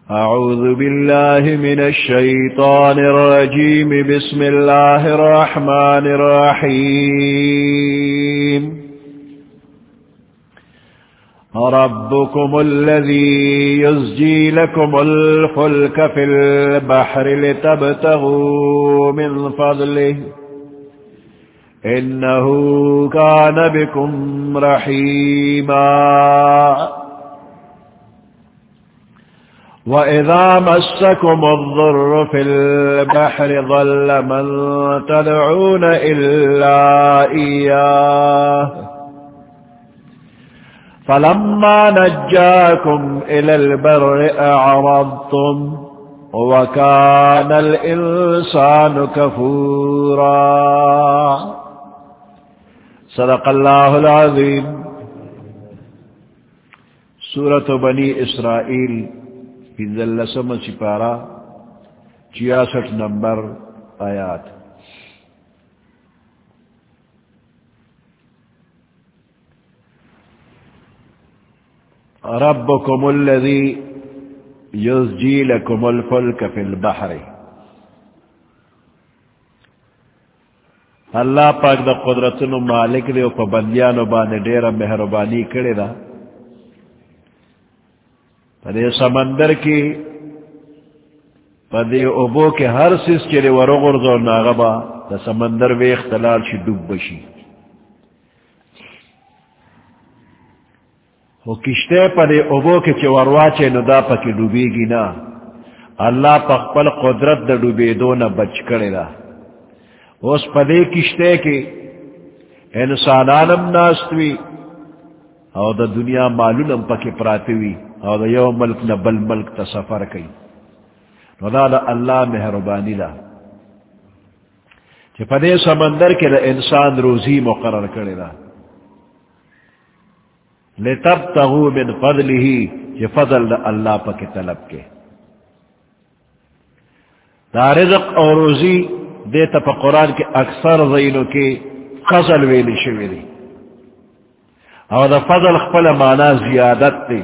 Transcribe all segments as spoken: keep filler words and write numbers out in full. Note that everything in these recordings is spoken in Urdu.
أعوذ بالله من الشيطان الرجيم بسم الله الرحمن الرحيم ربكم الذي يزجي لكم الفلك في البحر لتبتغوا من فضله إنه كان بكم رحيما وَإِذَا مَسَّكُمُ الضُّرُّ فِي الْبَحْرِ ضَلَّ مَن تَدْعُونَ إِلَّا إِيَّاهُ فَلَمَّا نَجَّاكُمْ إِلَى الْبَرِّ أَعْرَضْتُمْ وَكَانَ الْإِنسَانُ كَفُورًا صدق اللہ العظیم. سورة بنی اسرائیل پنزلسم سپارہ چھیاسٹھ نمبر آیات. ربکم الذی یزجی لکم الفلک فی البحر. اللہ پاک دا قدرتن مالک دے و پا بندیانو بانے دیر مہربانی کرے دا پدے سمندر کی پدے ابو کے ہر سیس چلے ورغرز و ناغبا دا سمندر وے اختلال شی ڈوب بشی. وہ کشتے پدے ابو کے چورواچے ندا پا کی ڈوبی گی نا. اللہ پا خپل قدرت دا ڈوبے دو نا بچ کرے دا. اس پدے کشتے کی انسانانم ناستوی او دا دنیا معلوم پا کی پراتوی او دا یو ملک نا بل ملک تا سفر کئی. نو دا دا اللہ مہربانی دا چی پدے سمندر کے دا انسان روزی مقرر کرے دا لتبتغوا من فضلہ چی فضل دا اللہ پا کی طلب کے. دا رزق اور روزی دیتا پا قرآن کے اکثر زینوں کے قصل ویلی شوی دی او دا فضل خپل مانا زیادت دی.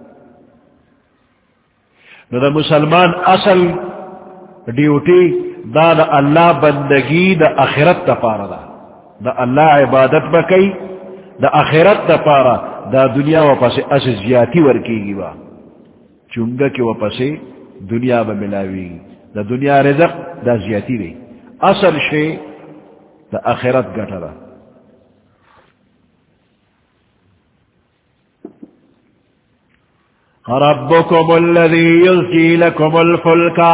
نو دا مسلمان اصل ڈیوٹی دا دا اللہ بندگی دا آخرت دا پارا دا دا اللہ عبادت بکئی دا آخرت دا پارا. دا دنیا و پس اس زیادتی ورکی گی با چونگا کی و پس دنیا با ملاوی گی. دا دنیا رزق دا زیادتی دی. اصل شے دا آخرت گٹا دا. ربکم الذی یزجی لکم الفلکا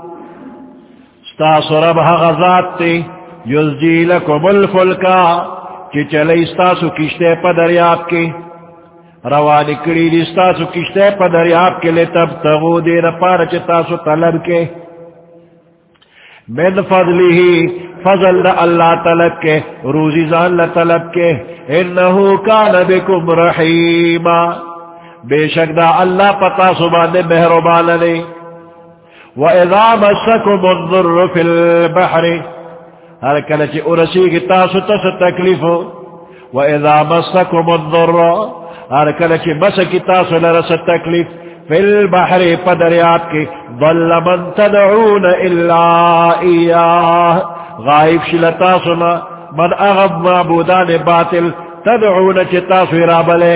ستاسو رب غزات تی یزجی لکم الفلکا چی چلی ستاسو کشتے پا دریاب کی روانی کری دی ستاسو کشتے پا دریاب کے لئے تب تغو دیر پارا چی تاسو طلب کے من فضلی ہی فضل دا اللہ طلب کے روزی زان لطلب کے انہو کان بکم رحیما بے شک دا اللہ پتا سبحان مہربان لے. وَإِذَا مَسَّكُمُ الضُّرُّ فِي الْبَحْرِ ہر کلچ ارسی کی تاسو تس تکلیف. وَإِذَا مَسَّكُمُ الضُّرُّ ہر کلچ مس کی تاسو لرس تکلیف فی البحر پدریاب کی ضل من تدعون الا ایاہ غائب شلتاسنا من اغب معبودان باطل تدعون چتاسو رابلے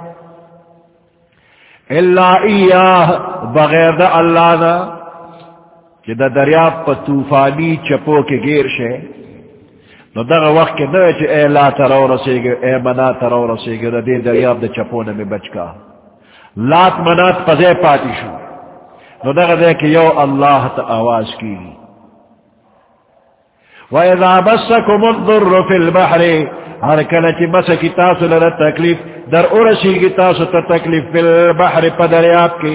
الا ایاہ بغیر دا اللہ نا کہ دا دریاب پا توفانی چپو کے گیر شے. نو دا وقت کے نوے چے اے لا ترو رسے گے اے منا ترو رسے گے دا دے دریاب دا چپونے میں بچ کا لات منات پزے پاتی شو. نو دا دے کہ یو اللہ تا آواز کی. وَإِذَا مَسَّكُمُ الضُّرُّ فِي الْبَحْرِ ہر کلچ مسکی تاسو لر تکلیف در ارسی کی تاسو تا تکلیف فی البحر پا دریاب کی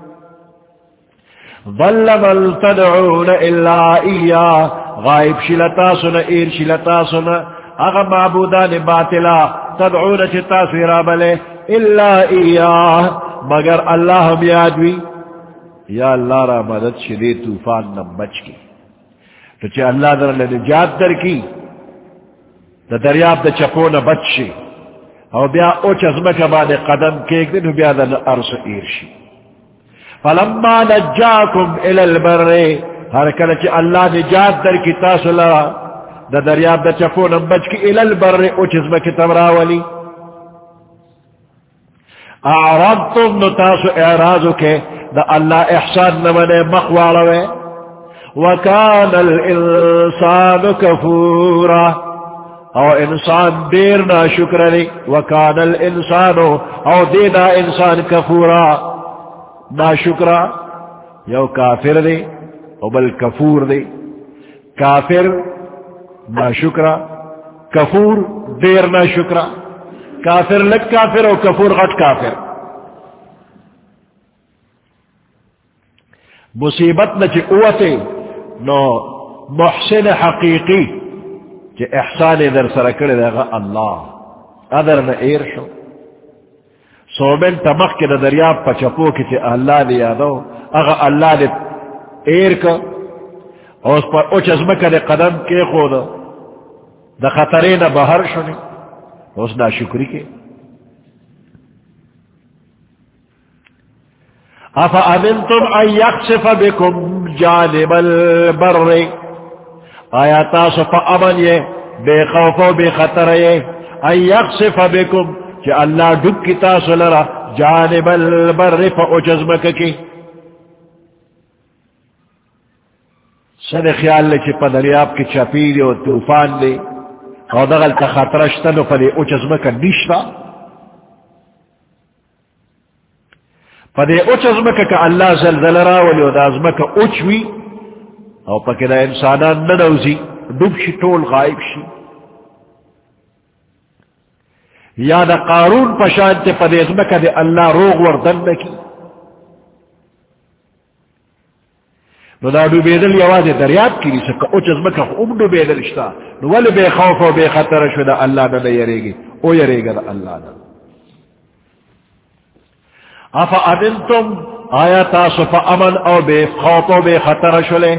ضل من تدعون الا ایاہ غائب شلتاسنا ایر شلتاسنا اغا معبودان باطلا تدعون چتاسو رابلے الا ایاہ مگر اللہ ہم یادوی. یا اللہ را مدد شدی توفان نم بچ کی تو چاہ اللہ در نجات در کی دا دریاب دا چپو نہ بچ شی او بیا او چزمکا بانے قدم کیک دن بیا دا ارس ایر شی. فلما نجاکم الى البر ہر کلچ اللہ نجات در کی تاسو لرا دا دریاب دا چپونم بچ کی الى البر اچزم کی تمراولی اعرضتم نتاسو اعراضو کے دا اللہ احسان نمنے مخواروے وکان الانسان کفورا او انسان دیر نا شکر لی وکان الانسان او دینا انسان کفورا نا شکرا یو کافر دے او بل کفور دے کافر نا شکرا کفور دیر نا شکرا کافر لگ کافر او کفور غٹ کافر مصیبت نہ چی قوتے نو محسن حقیقی چی احسان در سرکڑ دے گا اللہ ادر نہ ایر شو سومن تمخ کے دریاب پچپو کی چی اللہ دیا دو اگا اللہ دے ایر کا اور اس پر اچ ازمکہ دے قدم کے خود دا خطرین بہر شنی اس نا شکری کے افا امنتم ان یقصف بکم جانب البر آیا تاسو فا امن یہ بے خوف و بے خطر یہ ان یقصف بکم کہ اللہ ڈب کی تاسو لرا جانب البر فا اجزمک کی سن خیال لے چی پا دریاب کی چپیلی و توفان لے اور دغل تا خطرشتنو پا دے اجزمک نشتا پا دے اجزمک کا اللہ زلزل راولی و دا ازمک اچوی او پا کدا انسانان ننوزی ڈب شی طول غائب شی یا دا قارون پشانتے پا دے ازمک دے اللہ روغ وردن نکی نو دا ڈو بیدل یواز دریاب کی لیسا کہ اچ ازمک ام ڈو بیدل شتا نو ولی بے خوف و بے خطر شو دا اللہ نا یرے گی او یرے گا دا اللہ نا افا امنتم آیا تاسو فا امن او بے خوف و بے خطر شو لے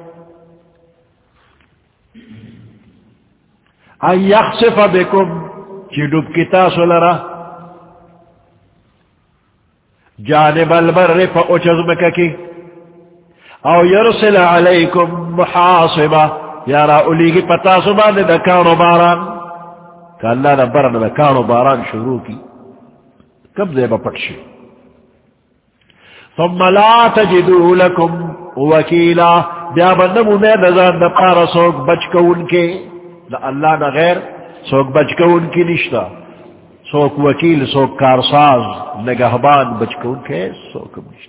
ان یخصف بکم چی ڈب کی تاسو لرا جانب البر فا اچ ازمک کی او یرسل علیکم محاصبہ یارا اولیگی پتا سبان دا کانو باران کہ اللہ دا برن دا کانو باران شروع کی کب زیبا پٹشی ثم لا تجدو لکم وکیلا بیا بندمو میں نظام دا پارا سوک بچ کون کے دا اللہ نا غیر سوک بچ کون کی نشتا سوک وکیل سوک کارساز نگہبان بچ کون کے سوک نشتا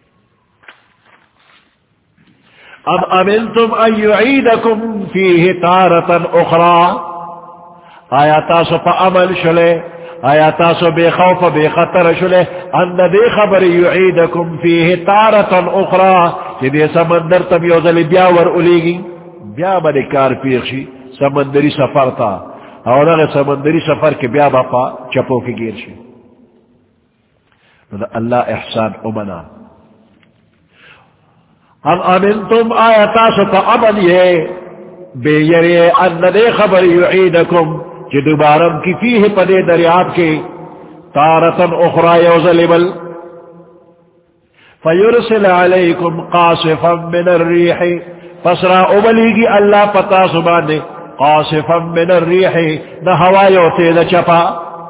اب امنتم ان یعیدکم فیہ تارتا اخرى آیا تاسو پا عمل شلے آیا تاسو بے خوف بے خطر شلے ان دے خبر یعیدکم فیہ تارتا اخرى کہ دے سمندر تم یوزل بیاور الیگی بیا با کار پیخشی سمندری سفر تا اور اگر سمندری سفر کے بیا با چپو کی گیر شی اللہ احسان امنا ام امنتم آیا تاسو پا امن یہ بے یری ان دے خبر یعیدکم چی دوبارم کی فیہ پدے دریاب کے تارتن اخرى یوزلبل فیرسل علیکم قاصفا من الریح فسرا ابلیگی اللہ پتا سبانے قاصفا من الریح نہ ہوایو تیز چپا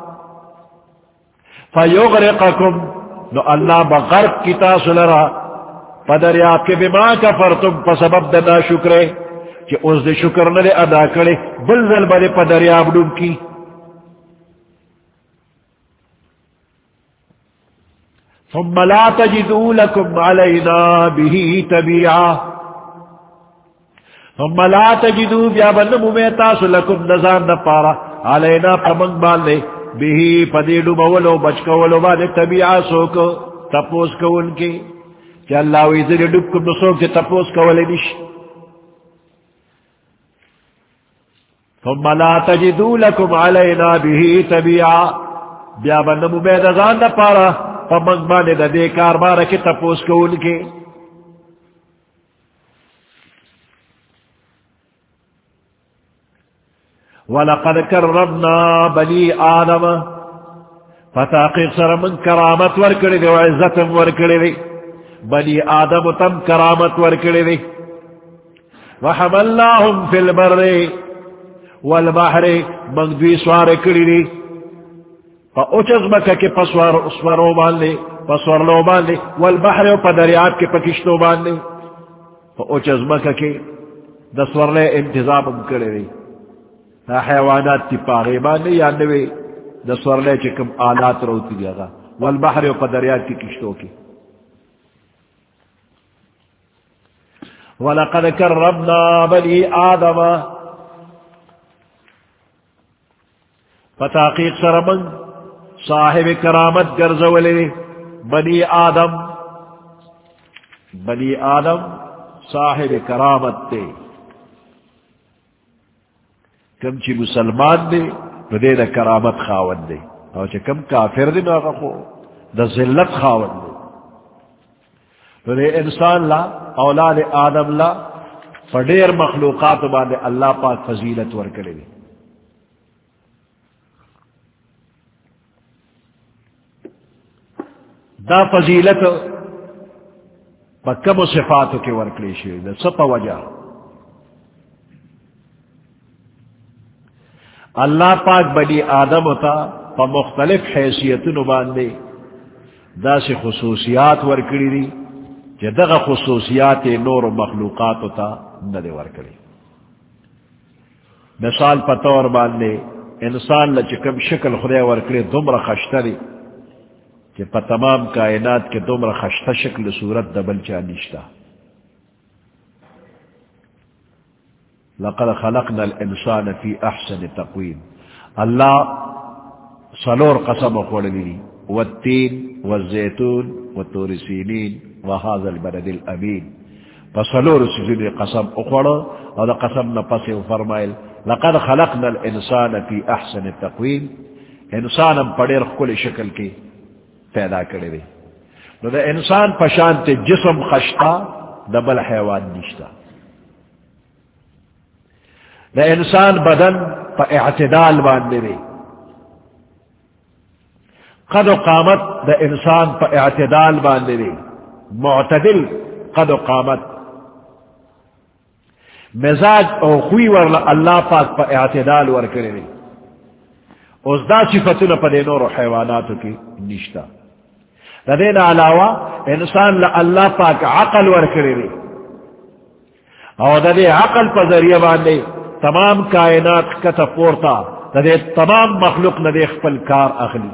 فیغرقکم نو اللہ بغرق کی تاسو لرا پدریاب کے بما کفرتم پسبب دنا شکرے کہ اس دے شکر نہ ادا کرے بلزل بلے پدریاب ڈوب کی ثم لا تجدوا لكم علينا به تبيعا ثم لا تجدوا بیا بنمو میں تاسو لکم نظام نپارا علینا پمنگ بالے به پدی ڈوبولو بچکولو بالے تبیعا سوکو تپوس کو ان کی کہ اللہ ویزر ڈب کم نسوک سے تپوس کولی نش ثم لا تجدو لکم علینا به تبیعا بیا بنمو بے نظام دا پارا پمنگ بانے دا دے کار بارا کی تپوس کو ان کے وَلَقَدْ كَرَّمْنَا بَنِي آدَمَ فتاقیق سر من کرامت ورکڑی دی وعزت ورکڑی دی بنی آدم تم کرامت ورکڑی دی وحملناہم فی البر والبحر منگوی سوار کڑی دی پا اچز مکہ کے پسوار اسورو باندے پسور لو باندے والبحر پا دریاب کے پکشتو باندے پا اچز مکہ کے دسور لے انتظام کڑی دی نا حیوانات تی پاغی باندے یا نوے دسور لے چکم آلات روتی دیگا والبحر پا دریاب کی کشتو کی وَلَقَدْ كَرَّمْنَا بَنِي آدَمَ فتحقیق سرمن صاحب کرامت گرزولے بنی آدم بنی آدم صاحب کرامت تے کم چی مسلمان دے دے دا کرامت خاون دے اور چی کم کافر دے نا خو دا ذلت خاون دے دے انسان لا اولاد آدم لا فدیر مخلوقات باندے اللہ پاک فضیلت ورکڑے دے دا فضیلت پا کم صفاتو کے ورکڑے شوئے دا سپا وجہ اللہ پاک بنی آدم ہوتا پا مختلف حیثیتوں باندے دا سے خصوصیات ورکڑی دی جدغ خصوصیات نور و مخلوقات ہوتا ندے ورکڑی مثال پا طور باندے انسان لچکم شکل خدای ورکڑی دمر خشتری کہ پا تمام کائنات کے دمر خشتہ شکل صورت دبل چا نشتا لقد خلقنا الانسان فی احسن تقویم اللہ سلور قسم خوڑلی والتین والزیتون والطور سینین وهذا البلد الامین فسلور سجن قسم اخوڑا اور قسم نپس فرمائل لقد خلقنا الانسان فی احسن تقویم انسانم پڑیر کل شکل کی پیدا کرے دے نو دا انسان پشانت جسم خشتا دا بل حیوان نشتا دا انسان بدن پا اعتدال باندے دے قد و قامت دا انسان پا اعتدال باندے دے معتدل قد و قامت مزاج او خوی ورلا اللہ پاک پا اعتدال ور کرے دے اس دا صفتنا پا دے نور و حیواناتو کی نشتا دین علاوہ انسان لا اللہ پاک عقل ور کرے دے اور دے عقل پا ذریعہ باندے تمام کائنات کتا پورتا دے تمام مخلوق ندے خپل کار اخلی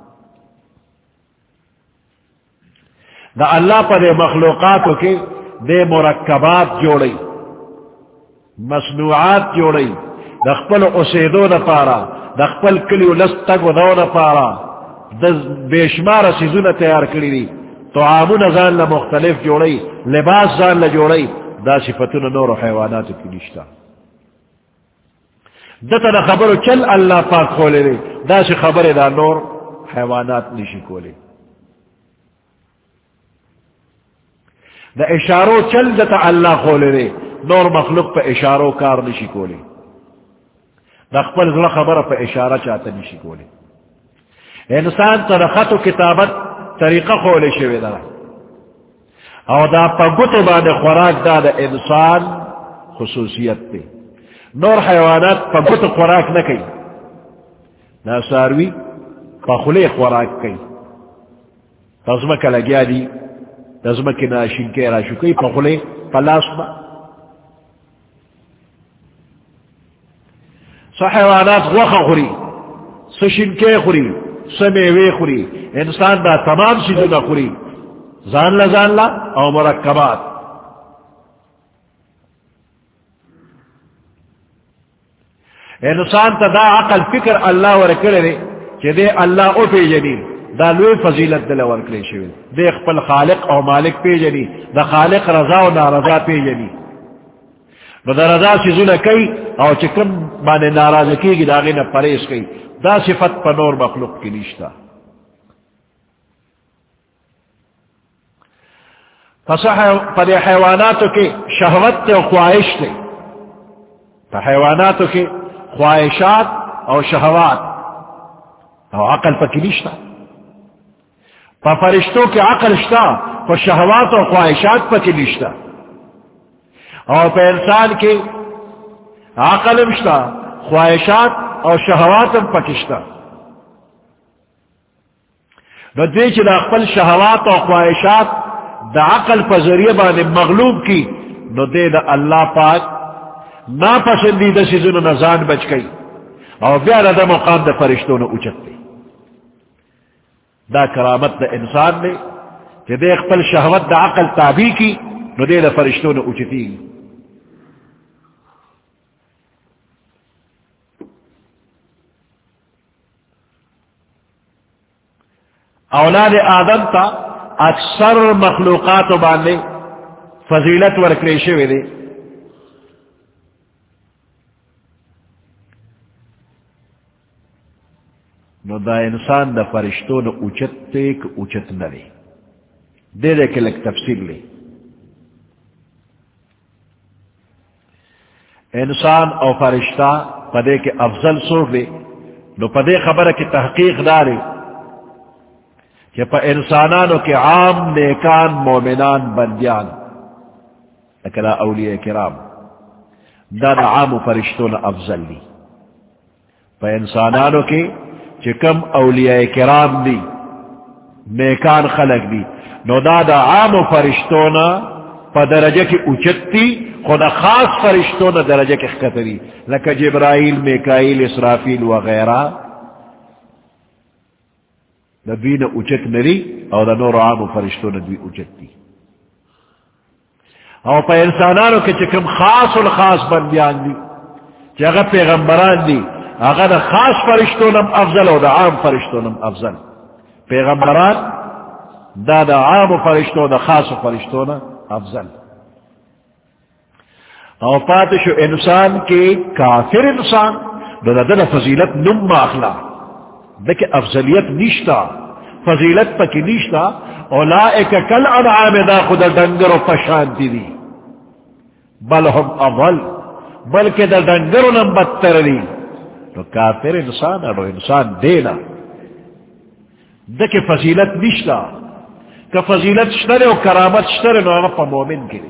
دا اللہ پا دے مخلوقاتو کے دے مرکبات جوڑی مصنوعات جوڑی دا خپل اسیدو دا پارا دا خپل کلیو لستگ و دو دا پارا دا بے شمار سیزون تیار کری دی تو عامون زان لا مختلف جوڑی لباس زان لا جوڑی دا صفتون نور و حیواناتو کی نشتا دتا دا خبرو چل اللہ پاک کھولے دی دا سی خبر دا نور حیوانات نشی کھولے دا اشارو چل دتا اللہ کھولے دی نور مخلوق پا اشارو کار نشی کھولے دا خبر ذرا خبر پا اشارہ چاہتا نشی کھولے انسان تا خط و کتابت طریقہ کھولے شوی دا او دا پا گتو باندے خوراک دا دا انسان خصوصیت تے نور حیوانات پا گتو خوراک نکی نا ساروی پا خلے خوراک کی تزمک لگیا دی تزمک ناشن کے راشو کی پا خلے پا لاسما سا حیوانات غوخ خوری سشن کے خوری سمیوے خوری انسان دا تمام چیزوں دا خوری زان لا زان لا او مرکبات انسان تا دا عقل فکر اللہ ورکڑے دے کہ دے اللہ او پی جنی دا لوی فضیلت دل ورکڑے شوی دے خپل خالق او مالک پی جنی دا خالق رضا و نارضا پی جنی دا رضا چیزوں نا کئی او چکم بانے ناراض کی گی داغی نا پریس کئی دا صفت پا نور مخلوق کی نشتا پا دے حیواناتو کے شہوت تے و خواہش تے پا حیواناتو کے خواہشات او شہوات او عقل پا کی نشتا پا فرشتوں کے عقل شتا پا شہوات و خواہشات پا کی نشتا اور پا انسان کی عقل مشتا خواہشات اور شہوات پا کشتا نو دے چی دا اقبل شہوات اور خواہشات دا عقل پا ذریعہ بانے مغلوب کی نو دے دا اللہ پاک ناپسندیدہ سیزنو نزان بچ گئی اور بیارا دا مقام دا فرشتوں نے اچت دی دا کرامت دا انسان نے کہ دے اقبل شہوت دا عقل تابع کی نو دے دا فرشتوں نے اچتی اولاد آدم تا اکثر مخلوقات باندے فضیلت ورکریشے ہوئے دے نو دا انسان دا فرشتوں نے اچت تے کہ اچت نہ لے دے دے کے لگ تفصیل لے انسان او فرشتہ پدے کے افضل سوک دے نو پدے خبر کی تحقیق دارے کہ پا انسانانو کے عام نیکان مومنان بندیان اکلا اولیاء کرام دا دا عام فرشتون افضل دی پا انسانانو کے چکم اولیاء کرام دی نیکان خلق دی نو دا دا عام فرشتون پا درجہ کی اچتی خدا خاص فرشتون درجہ کی خطری لکہ جبرائیل میکائیل اسرافیل وغیرہ دا دوی نا اچت نری او دا نور عام فرشتوں نا دوی اچت دی او پا انسانانو کے چکم خاص الخاص بندیان دی چاگا پیغمبران دی اگا دا خاص فرشتوں نم افضل او دا عام فرشتوں نم افضل پیغمبران دا دا عام فرشتوں دا خاص فرشتوں نا افضل او پاتشو انسان کے کافر انسان دا دا دا فضیلت نم اخلا دیکھ افضلیت نشتا فضیلت پکی نشتا اولائک کل انعام دا خدا ڈنگر و پشانتی دی بل ہم اول بلکہ دا ڈنگر و نم بدتر دی تو کافر انسان اڑو انسان دینا دیکھ فضیلت نشتا کہ فضیلت شتر و کرامت شتر نو اغا پا مومن کی دی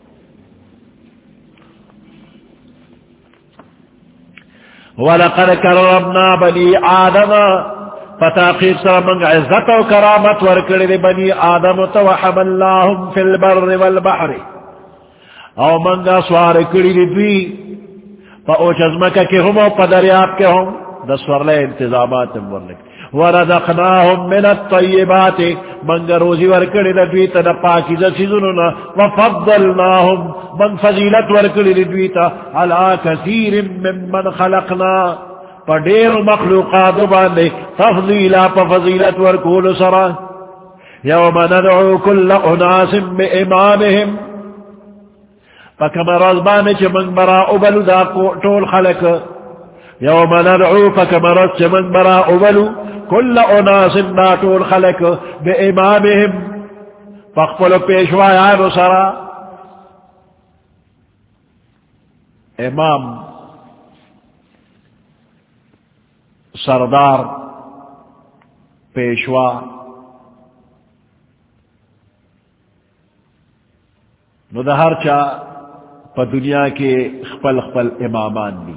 وَلَقَدْ كَرَّمْنَا بَنِي آدَمَ فتاقیر سر منگ عزت و کرامت ورکڑی دی بنی آدم تو وحملناہم فی البر والبحر او منگا سوار کڑی دی دوی پا اوچ ازمکا کی ہم او پا دریاب کے ہم دسور لے انتظامات ورلک ورزقناہم من الطیبات منگا روزی ورکڑی دی دوی تا دا پاکیزہ سیزنونا وفضلناہم من فضیلت ورکڑی دی دوی تا علا کثیر من من خلقنا پا دیر مخلوقات باندے تفضیلا پا فضیلت ورکول سرا یوم ندعو کل اناس بے امامہم پا کم رضبانے چھ من برا ابلو دا طول خلق یوم ندعو پا کم رض چھ من برا ابلو کل اناس دا طول خلق بے امامہم پا قبلو پیشوایانو سرا امام سردار پیشوا نو دا ہر چا پا دنیا کے خپل خپل امامان دی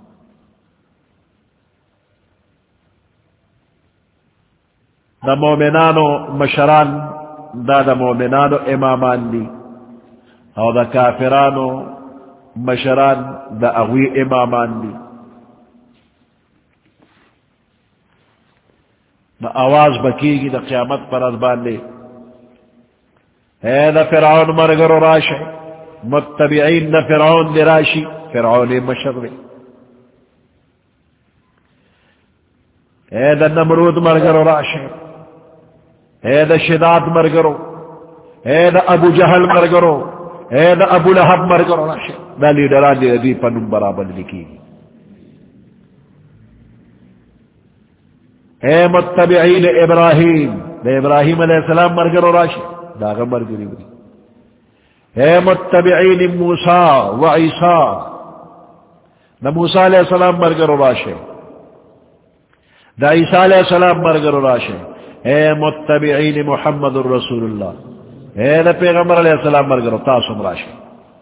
دا مومنانو مشران دا دا مومنانو امامان دی او دا کافرانو مشران دا اغوی امامان دی دا آواز بکی گی دا قیامت پر ازبان لے اے دا فرعون مرگر و راشے متبعین دا فرعون دی راشی فرعون مشر لے اے دا نمرود مرگر و راشے اے دا شداد مرگرو اے دا ابو جہل مرگرو اے دا ابو لہب مرگرو راشے دا لیڈران دی دی پنم برابر لکی گی اے متبعین ابراہیم دا ابراہیم علیہ السلام مرگر و راشی داغا مرگری بری اے متبعین موسیٰ و عیسیٰ دا موسیٰ علیہ السلام مرگر و راشی دا عیسیٰ علیہ السلام مرگر و راشی اے متبعین محمد الرسول اللہ اے دا پیغمبر علیہ السلام مرگرو تاسو مراشی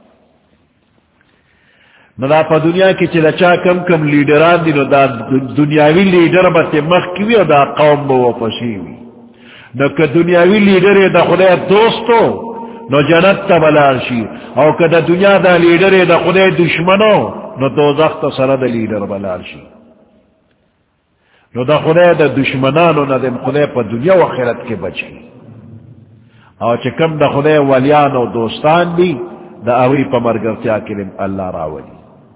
ندا پا دنیا کی چلا چا کم کم لیڈران دی نو دا دنیاوی لیڈر باتے مخ کیوی و دا قوم با وپسیوی نو که دنیاوی لیڈر دا خدای دوستو نو جنت تا بلارشی او که دا دنیا دا لیڈر دا خدای دشمنو نو دوزخ تا سر دا لیڈر بلارشی نو دا خدای دا دشمنانو نا دا خدای پا دنیا و خیرت کے بچی او چه کم دا خدای ولیان و دوستان دی دا اوی پا مرگرتیا کلم اللہ راولی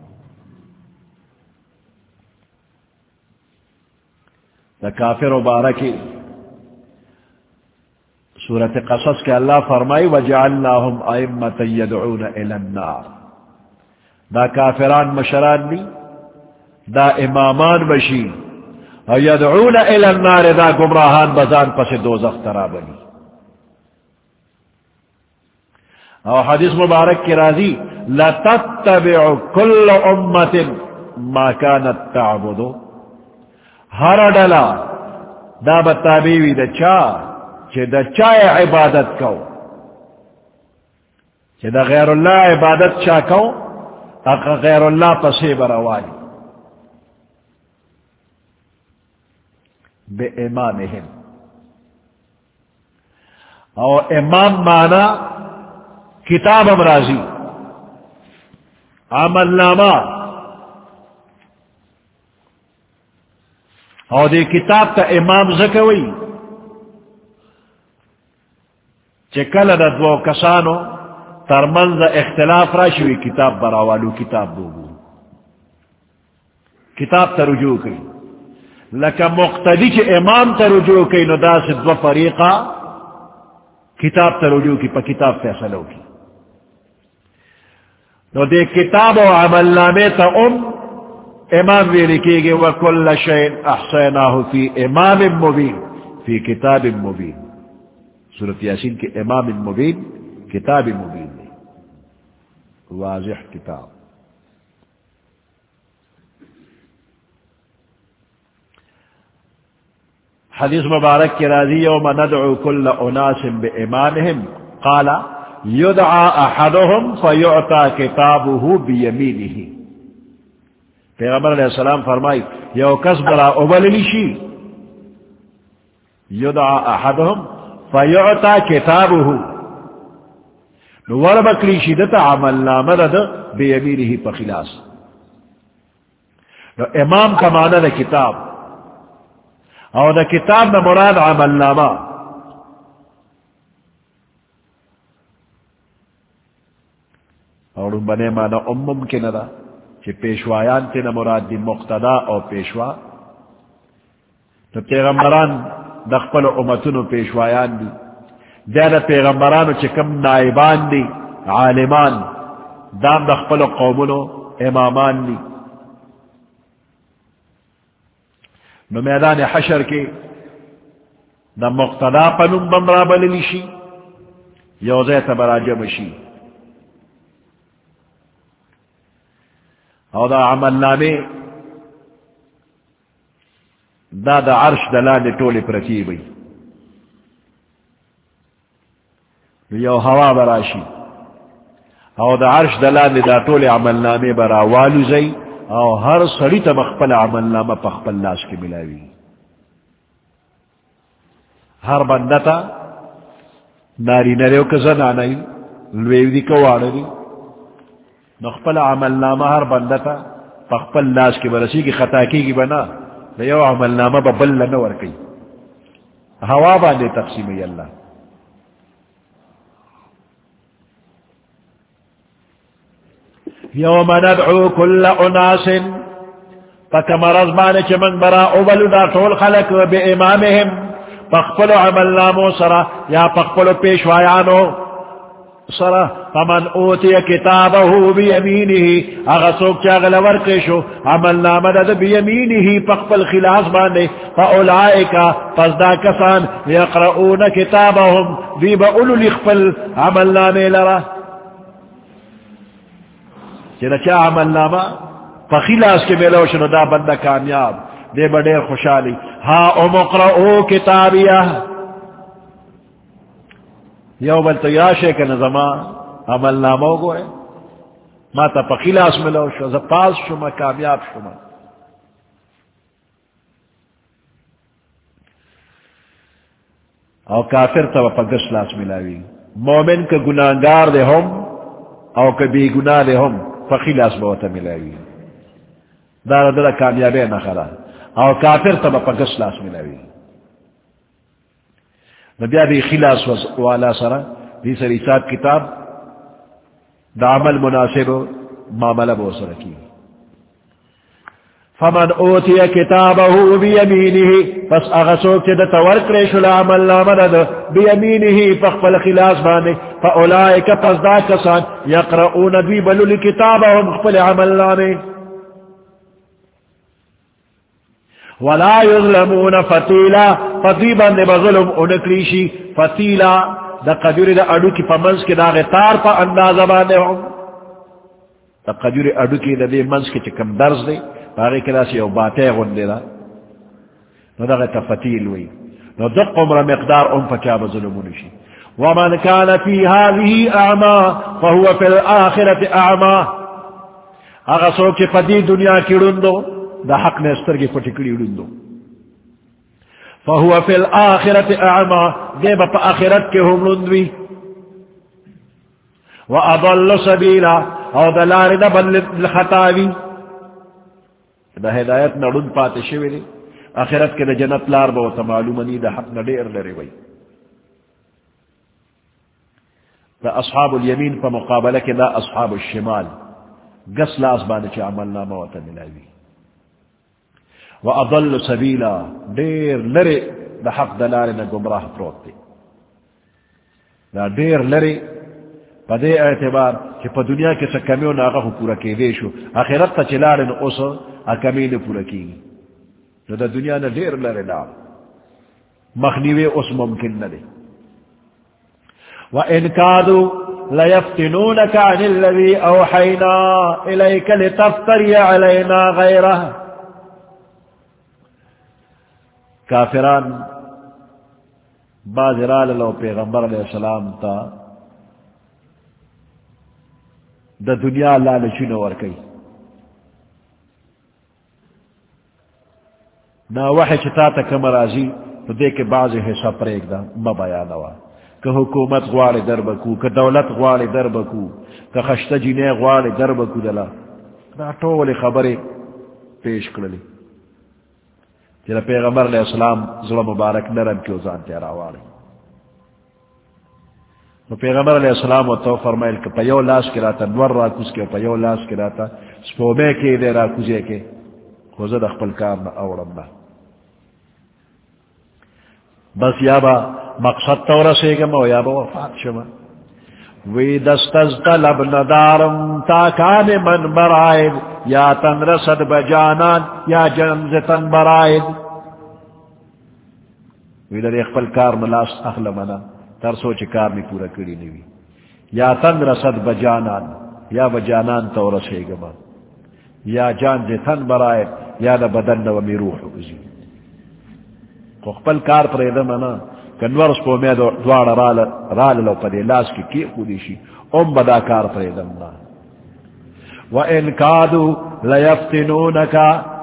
دا کافر و بارکی سورت قصص کے اللہ فرمائی وجعلناہم ائمتا یدعون الى النار دا کافران مشران بھی دا امامان بشی او یدعون الى النار دا گمراہان بزان پس دوزخ ترابنی او حدیث مبارک کی راضی لتتبع کل امت ما كانت تعبدو ہر ڈلا دا بتابیوی دا چا چھ دا چائے عبادت کو چھ دا غیر اللہ عبادت چا کو اقا غیر اللہ پسے بروالی بے امامہم او امام مانا کتاب امراضی عمل نامہ اور دے کتاب تا امام زکوی چکل دا دو کسانو ترمنز اختلاف راشوی کتاب براوالو کتاب دو بو کتاب تا رجوع کئی لکا مقتدی چ امام تا رجوع کئی نو دا سے دو فریقا کتاب تا رجوع کی پا کتاب فیصلو کی نو دے کتاب و عمل نامے تا ام امام بھی لکھے گے وَكُلَّ شَيْءٍ أَحْصَيْنَاهُ فِي إِمَامٍ مُبِينٍ فِي كِتَابٍ مُبِينٍ سورۃ یاسین کے امام مبین کتاب مبین میں واضح کتاب. حدیث مبارک کی راضی یوم ندعو کل اناس بإمامهم قال يدعى أحدهم فيعطى كتابه بيمينه. پیغمبر علیہ السلام فرمائی یو کس برا ابللی شی یدعا احدهم فیعطا کتابه نور بکلی شی دتا عمل نامد دا بیمینه پا خلاص. نو امام کا معنی دا کتاب او دا کتاب نا مراد عمل نامہ. اور بنے معنی ام ممکن دا کہ پیشوایان تینا مراد دی مقتدا او پیشوا. تو پیغمبران دخپل امتونو پیشوایان دی دینا پیغمبرانو چکم نائبان دی عالمان دام دخپل قومونو امامان دی. نو میدان حشر کے دا مقتدا پنم بمرا بللیشی یوزیت براجم شی او دا عمل نامے دا دا عرش دلان ٹولی پرتیبی یو ہوا براشی او دا عرش دلان دا ٹولی عمل نامے برا والو زی او ہر سڑی تا مخپل عمل نامہ پخپل لاس کے ملاوی. ہر بندتا ناری نریو کزن آنائی لویو دی کوارنی نخپل عمل نامہ ہر بندتا پخپل لاس کے برسی کی خطا کی کی بنا نیو عمل نامہ ببل نور کی ہوا باندے تقسیمی اللہ. یوم ندعو کل اناس فکم رزمان چمن برا اولو دا طول خلق بے امامهم پخپل عمل نامو سرا یا پخپل پیشوایانو سرا فمن اوتی کتابه بیمینه اغسوک چاگل ورکشو عمل نامد بیمینه پخپل خلاص باندے فاولائکا فزدا کسان یقرؤون کتابهم بی با اولو لخپل عمل نامے لرا چنہ چا عمل نامہ فخلاص کے میلو شنو دا بندہ کامیاب دے بڑے خوشحالی. ہا ام اقرؤوا کتابیہ یو بل تو یاشے کہ نظما عمل نامو گو ہے ما تا پخیلاس ملو شو ز پاس شما کامیاب شما او کافر تا پگس لاس ملاوی مومن کا گناہگار دے ہم او کا بی گناہ دے ہم فخیلاس بہتا ملاوی دارا دارا کامیابی نخرا او کافر تا پگس لاس ملاوی نبیا دی خلاص والا سرا دی سر حساب کتاب دا عمل مناسب معاملہ بو سر کی فمن اوتی کتابه بیمینه پس اغسوک چی دا تورک ریشو العمل نامد بیمینه فقبل خلاص بانے فاولائک پس دا کسان یقرؤون دوی بلو لکتابهم فقبل عمل نامے ولا يظلمون فتیلا فتیبا نبا ظلم انکلیشی فتیلا دا قجور دا اڈو کی پا منس کی دا غتار پا اندازہ بانے ہوں دا قجور اڈو کی دا دے منس کی چکم درز دے باقی کلاسی او باتے غندے دا نو دا غتا فتیل وی نو دق عمر مقدار ام فکاب ظلمونشی ومن كان في هذه اعما فهو في الاخرة اعما اغا سوک چی پا دی دنیا کی رندو دا حق نے استر کی پٹکڑی رندو فهو في الاخرة اعما دے با پا آخرت کے ہم رندوی واضل سبیلا او دلار دا بل الخطاوی دا ہدایت نڑن پاتے شوی دی آخرت کے دا جنت لار باوتا معلومنی دا حق نڈیر لرے وی دا اصحاب الیمین پا مقابلہ کے دا اصحاب الشمال گس لاس بانے چا عمل نامہ وطا ملاوی وَأَضَلُّ سَبِيلًا دیر لرے دا حق دلارنا گمراہ پروت دے دا دیر لرے پا دے اعتبار کہ پا دنیا کے سکمیون آغا خو پورا کے دے شو آخرت تا چلارن اسو اکمین پورا کی جو دا دنیا نا دیر لرے لار مخنیوے اس ممکن ندے وَإِن كَادُوا لَيَفْتِنُونَكَ عَنِ الَّذِي أَوْحَيْنَا إِلَيْكَ لِتَفْتَرِيَ عَلَيْنَا غَيْرَهُ کافران باز رال لو پیغمبر علیہ السلام تا دا دنیا لالچی نور کئی نا وحی چتا تا کم رازی تو دے کے بعض حصہ پر ایک دا مبیانوا کہ حکومت غوار در بکو کہ دولت غوار در بکو کہ خشت جینے غوار در بکو دلا نا طول خبری پیش کرلی جنہ پیغمبر علیہ السلام ظلم مبارک نرم کیوں زانتے راوالے تو پیغمبر علیہ السلام و تو فرمائل کہ پیو لاس کراتا نور را کس کے پیو لاس کراتا سپومے کے دے را کسے کے خوزد اخپل کارنا اوڑمنا بس یا با مقصد تو رسے گا مو یا با وفات شما وی دستز طلب ندارم تاکان من برائد یا تن رسد بجانان یا جنز تن برائد وی در اخفل کار ملاس اخل منا تر سوچ کار میں پورا کری نوی یا تن رسد بجانان یا بجانان تو رسے گا یا جان جے تن برائد یا دا بدن و می روح ازی اخفل کار پر ایدم انا کنور سپو میں دوار رال رال لو پدے لاس کی کی خودی شی ام بدا کار پر ایدم نا وَإِن كَادُوا لَيَفْتِنُونَكَ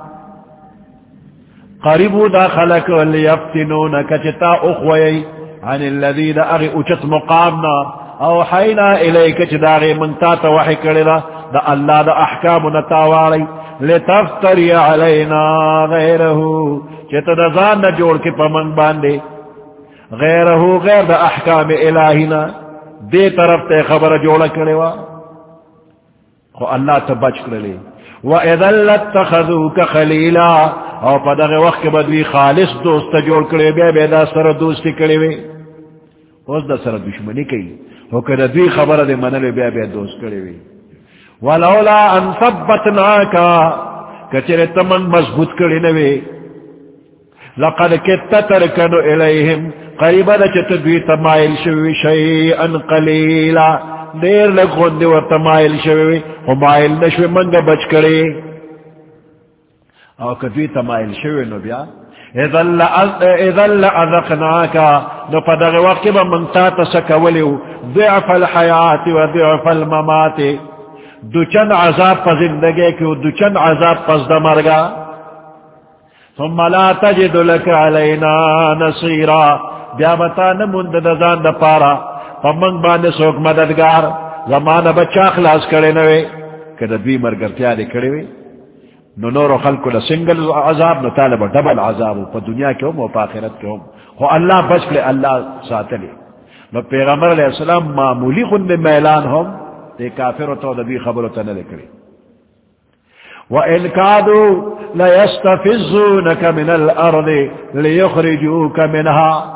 قَرِبُوا دَاخَلَكَ لِيَفْتِنُونَكَ چتا اخوئی عن الذین اغی اچت مقامنا اوحینا الیک چداغی منتات وحی کرلا دا اللہ دا احکام نتاواری لتفتری علینا غیرہو چتا دا زان جوڑ کے پمنگ باندے غیرہو غیر دا احکام الہینا دے طرف تے خبر جوڑا کروا خو اللہ تا بچ کرلے وَإِذَا لَاتَّخَذُوكَ خَلِيلًا او پا دغه وقت بدوی خالص دوست جوڑ کرے بے بے دا سر دوستی کرے بے اس دا سر دشمنی کئی ہو کہ دوی خبر دے منلے بے بے دوست کرے بے وَلَوْلَا أَن ثَبَّتْنَاكَ کچرے تمن مضبوط کرے نوے لَقَدْ كِدْتَ تَرْكَنُ إِلَيْهِمْ قریبا دا چت دوی تمائل شوی شیئن قلیلا دیر لگون دی و تمائل شوی ہمائل نشوی منگا بچ کرے او کدوی تمائل شوی نو بیا اذا لأذقناك نو پدغ وقت با منتا تسکولیو ضعف الحیات و ضعف الممات دو چند عذاب پا زندگی کیو دو چند عذاب پس دمرگا ثم لا تجد لك علینا نصیرا بیا بتا نموند دزان دا پارا پا منگ باندے سوک مددگار زمانہ بچا خلاص کرے نوے کہ دوی مرگرتیاری کرے وے نو نور خلق لا سنگل عذاب نو طالب ڈبل عذاب پا دنیا کے ہم و پا آخرت کے ہم خو اللہ بچ لے اللہ ساتھ لے نو پیغمبر علیہ السلام معمولی خود میں میلان ہم تے کافر و تو دبی خبر و تنلے کرے وَإِن كَادُوا لَيَسْتَفِزُّونَكَ مِنَ الْأَرْضِ لِيُخْرِجُوكَ مِنْهَا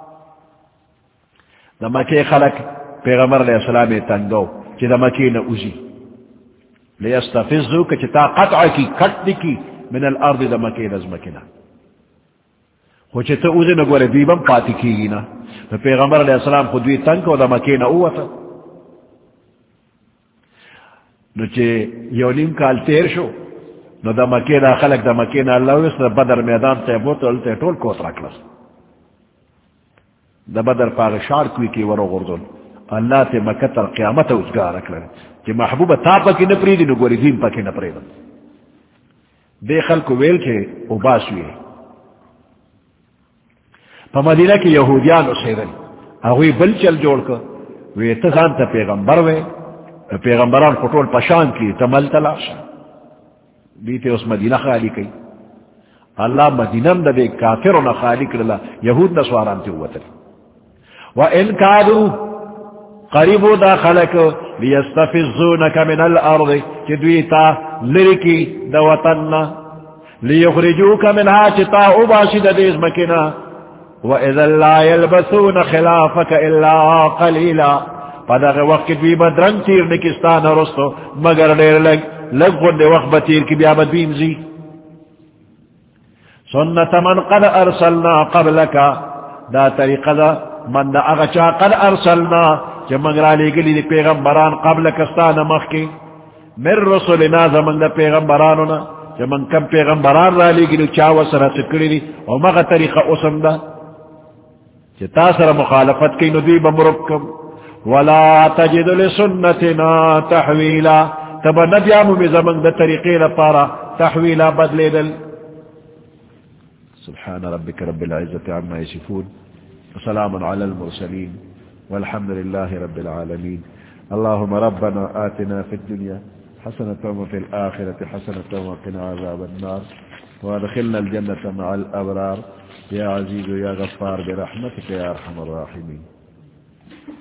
دمکے خلق پیغمبر علیہ السلام تنگو چی دمکی نعوزی لیستفزو کہ چتا قطع کی کٹ دکی من الارض دمکی نزمکنا خو چتا اوزی نگوری دیبم پاتی کی گی نا پیغمبر علیہ السلام خودوی تنگ و دمکی نعوتا نو چی یونیم کال تیر شو نو دمکی نا خلق دمکی نا اللہ ویس دا بدر میدان تیبوت علتے طول کوت رکلس دا بدر پاغ شار کوئی کی ورو غردون اللہ تے مکتر قیامت ازگار رکلن کہ محبوب تا پاکی نپریدی نو گوری دین پاکی نپریدن دے خلق ویل کے اوباس ہوئے پا مدینہ کی یہودیان اسیدن اگوی بل چل جوڑ کر وی اتزان تا پیغمبر وے پیغمبران خطول پشان کی تمل تلاشا بیتے اس مدینہ خالی کئی اللہ مدینم دا دے کافرون خالی کرلا یہود نسواران تے ہوتا وَإِن كَادُوا قریبو دا خلق لیستفزونک من الارض چدویتا لرکی دا وطن لیخرجوک منها چتا عباشد دیز مکنا وَإِذَا لَا يَلْبَثُونَ خِلَافَكَ إِلَّا قَلِيلًا پدغ وقت دوی بدرنگ تیر نکستان رستو مگر دیر لگ لگ خود وقت بتیر کی بیا بدویم زی سنت من قد ارسلنا قبلکا دا طریقہ دا من دا اغچا قد ارسلنا چا منگرا لے گلی دی پیغمبران قبل کستان مخی من رسولنا زمن دا پیغمبرانونا چا من کم پیغمبران را لے گلی چاو سر سکری دی و مغا طریقہ اسم دا چا تاثر مخالفت کی ندوی بمرکم ولا تجد لسنتنا تحویلا تبا ندیامو میں زمن دا طریقی لپارا تحویلا بدلے دل سبحان ربك رب العزة عما يصفون وسلام على المرسلين والحمد لله رب العالمين اللهم ربنا آتنا في الدنيا حسنة وفي الآخرة حسنة وقنا عذاب النار وادخلنا الجنة مع الأبرار يا عزيز يا غفار برحمتك يا أرحم الراحمين